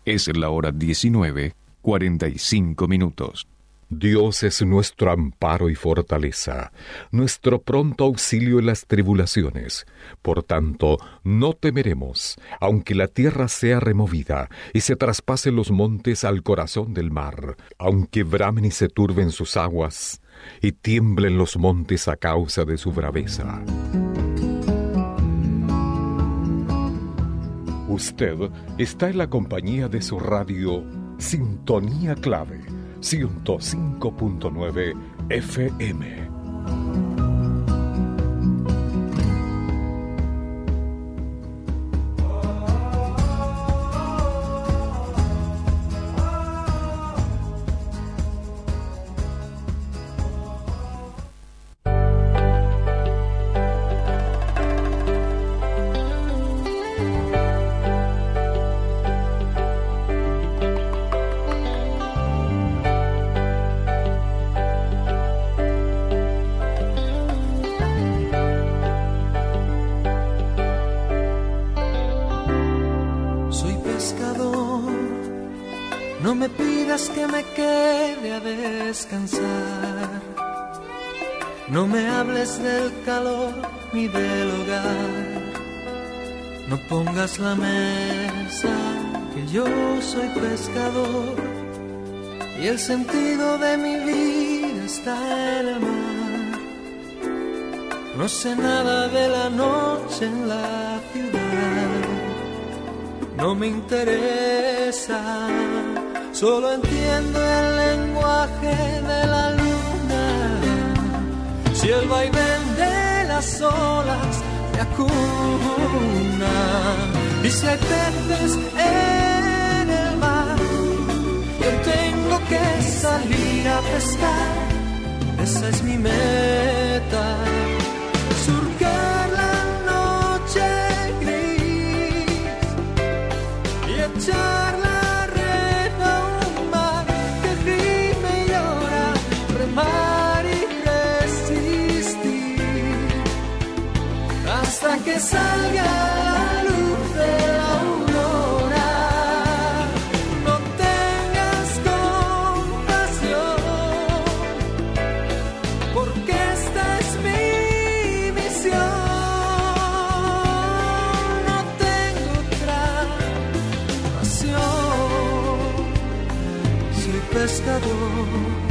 Es la hora 19:45. Dios es nuestro amparo y fortaleza, nuestro pronto auxilio en las tribulaciones. Por tanto, no temeremos, aunque la tierra sea removida y se traspasen los montes al corazón del mar, aunque bramen y se turben sus aguas, y tiemblen los montes a causa de su braveza. Usted está en la compañía de su radio Sintonía Clave 105.9 FM. No me pidas que me quede a descansar, no me hables del calor ni del hogar, no pongas la mesa, que yo soy pescador y el sentido de mi vida está en el mar. No sé nada de la noche en la ciudad, no me interesa. Solo entiendo el lenguaje de la luna, si el vaivén de las olas me acuna, y si hay peces en el mar, yo tengo que salir a pescar, esa es mi meta, surcar la noche gris y echarla hasta que salga la luz de la aurora. No tengas compasión, porque esta es mi misión. No tengo otra pasión, soy pescador.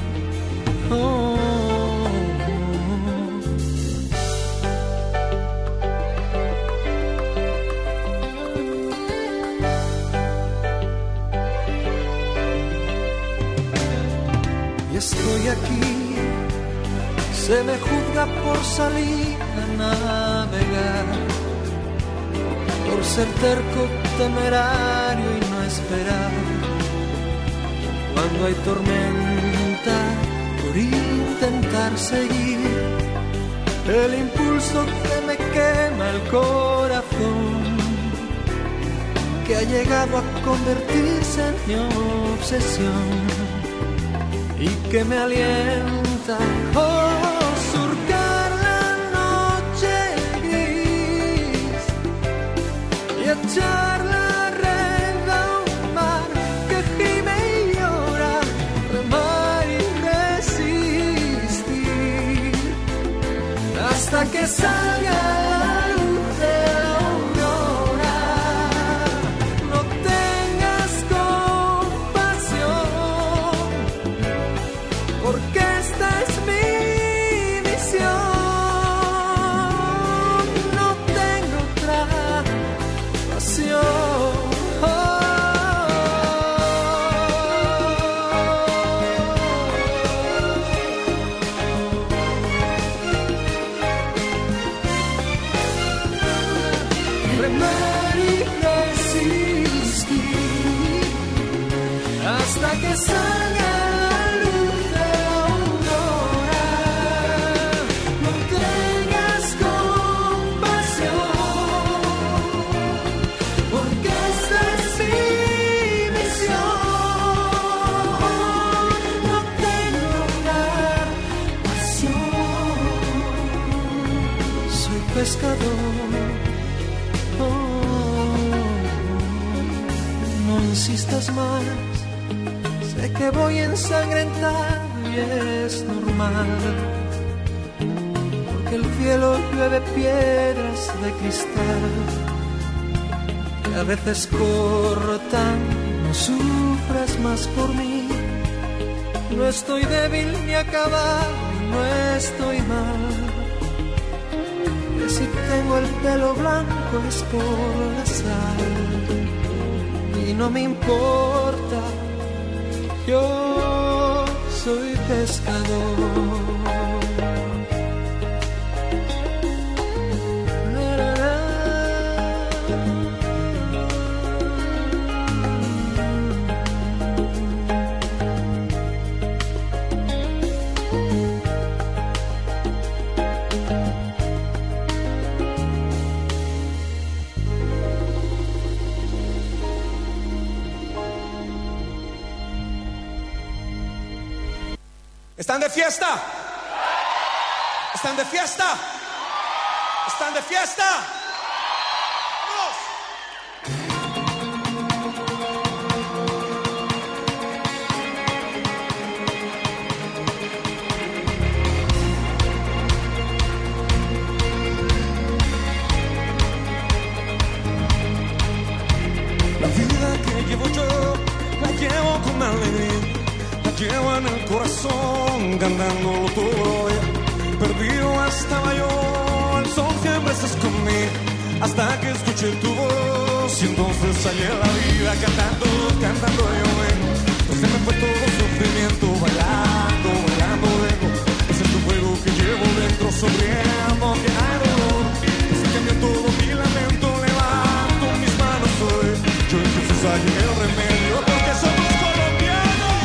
Estoy aquí, se me juzga por salir a navegar, por ser terco, temerario y no esperar. Cuando hay tormenta, por intentar seguir el impulso que me quema el corazón, que ha llegado a convertirse en mi obsesión y que me alienta, surcar la noche gris y echar la red a un mar que gime y llora, remar y resistir hasta que salga la luz de la aurora. No tengas compasión, porque esta es mi misión. No tengo otra pasión. Remar y resistir hasta que salga la luz de la aurora. No tengas compasión, porque esta es mi misión. No tengo otra pasión, soy pescador. No insistas más, sé que voy ensangrentado y es normal, porque el cielo llueve piedras de cristal, y a veces cortan, no sufras más por mí, no estoy débil ni acabado, no estoy mal, que si tengo el pelo blanco es por la sal, y no me importa, yo soy pescador. ¿Están de fiesta? ¿Están de fiesta? ¿Están de fiesta? ¡Vamos! La vida que llevo yo, la llevo con alegría. Llevo en el corazón, cantándolo todo. Perdido estaba yo, el sol siempre se escondía, hasta que escuché tu voz, y entonces salí a la vida cantando, cantando yo vengo. Pues se me fue todo sufrimiento, bailando, bailando vengo. Ese es tu fuego que llevo dentro, sonriendo, que hay dolor. Pues se cambió todo mi lamento, levanto mis manos hoy. Yo en Jesús hallé el remedio, porque somos colombianos.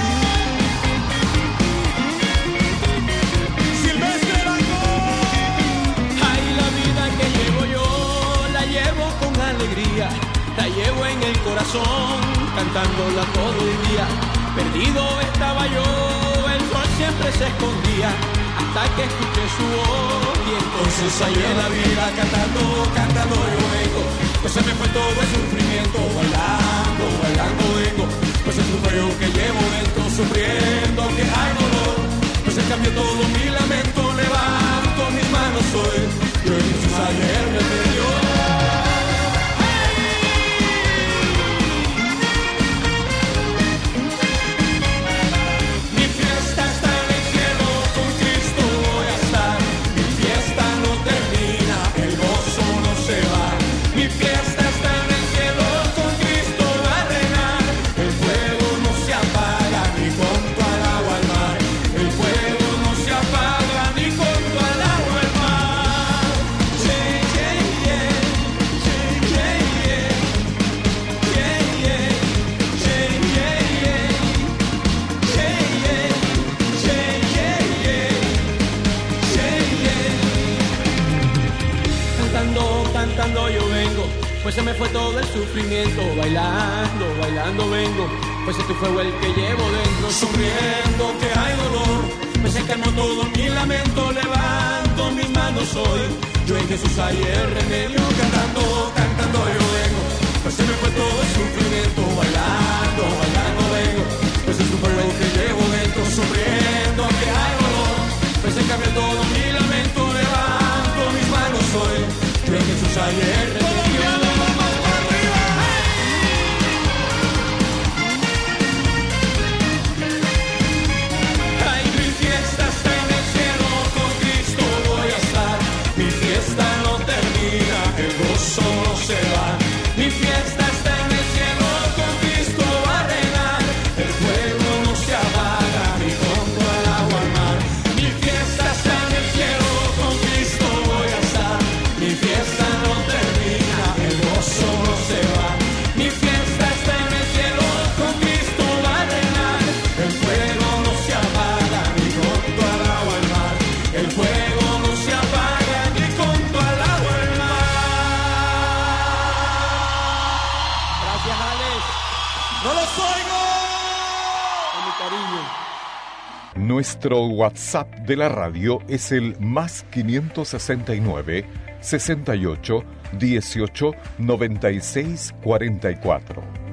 La llevo en el corazón, cantándola todo el día. Perdido estaba yo, el sol siempre se escondía, hasta que escuché su voz, y entonces hallé la vida cantando, cantando yo vengo. Pues se me fue todo el sufrimiento, bailando, bailando vengo. Pues es un fuego que llevo dentro, sufriendo que hay dolor. Pues se cambió todo mi lamento, levanto mis manos hoy. Yo en Jesús hallé el remedio. Cantando yo vengo, pues se me fue todo el sufrimiento, bailando, bailando vengo, pues este fuego el que llevo dentro, sufriendo que hay dolor, pues se calmó todo mi lamento, levanto mis manos hoy, yo en Jesús hallé el remedio, cantando, cantando yo vengo, pues se me fue todo el sufrimiento, bailando, bailando vengo, pues este fuego el que llevo dentro, sufriendo que hay dolor, pues se cambió todo mi lamento, levanto mis manos hoy. Yo en Jesús hallé el remedio. ¡Vamos para arriba! Ay, mi fiesta está en el cielo, con Cristo voy a estar. Mi fiesta no termina, el gozo no se va. Mi fiesta está en el cielo, con Cristo va a reinar. El fuego no se apaga, ni junto al agua al mar. Mi fiesta está en el cielo, con Cristo voy a estar. Mi fiesta no termina, el gozo no se va. Mi fiesta está en el cielo, con Cristo va a reinar. El fuego no se apaga, ni junto al agua al mar. El fuego no se apaga, ni junto al agua al mar. Gracias, Alex. ¡No los oigo! Con mi cariño. Nuestro WhatsApp de la radio es el más 569 68 18 96 44.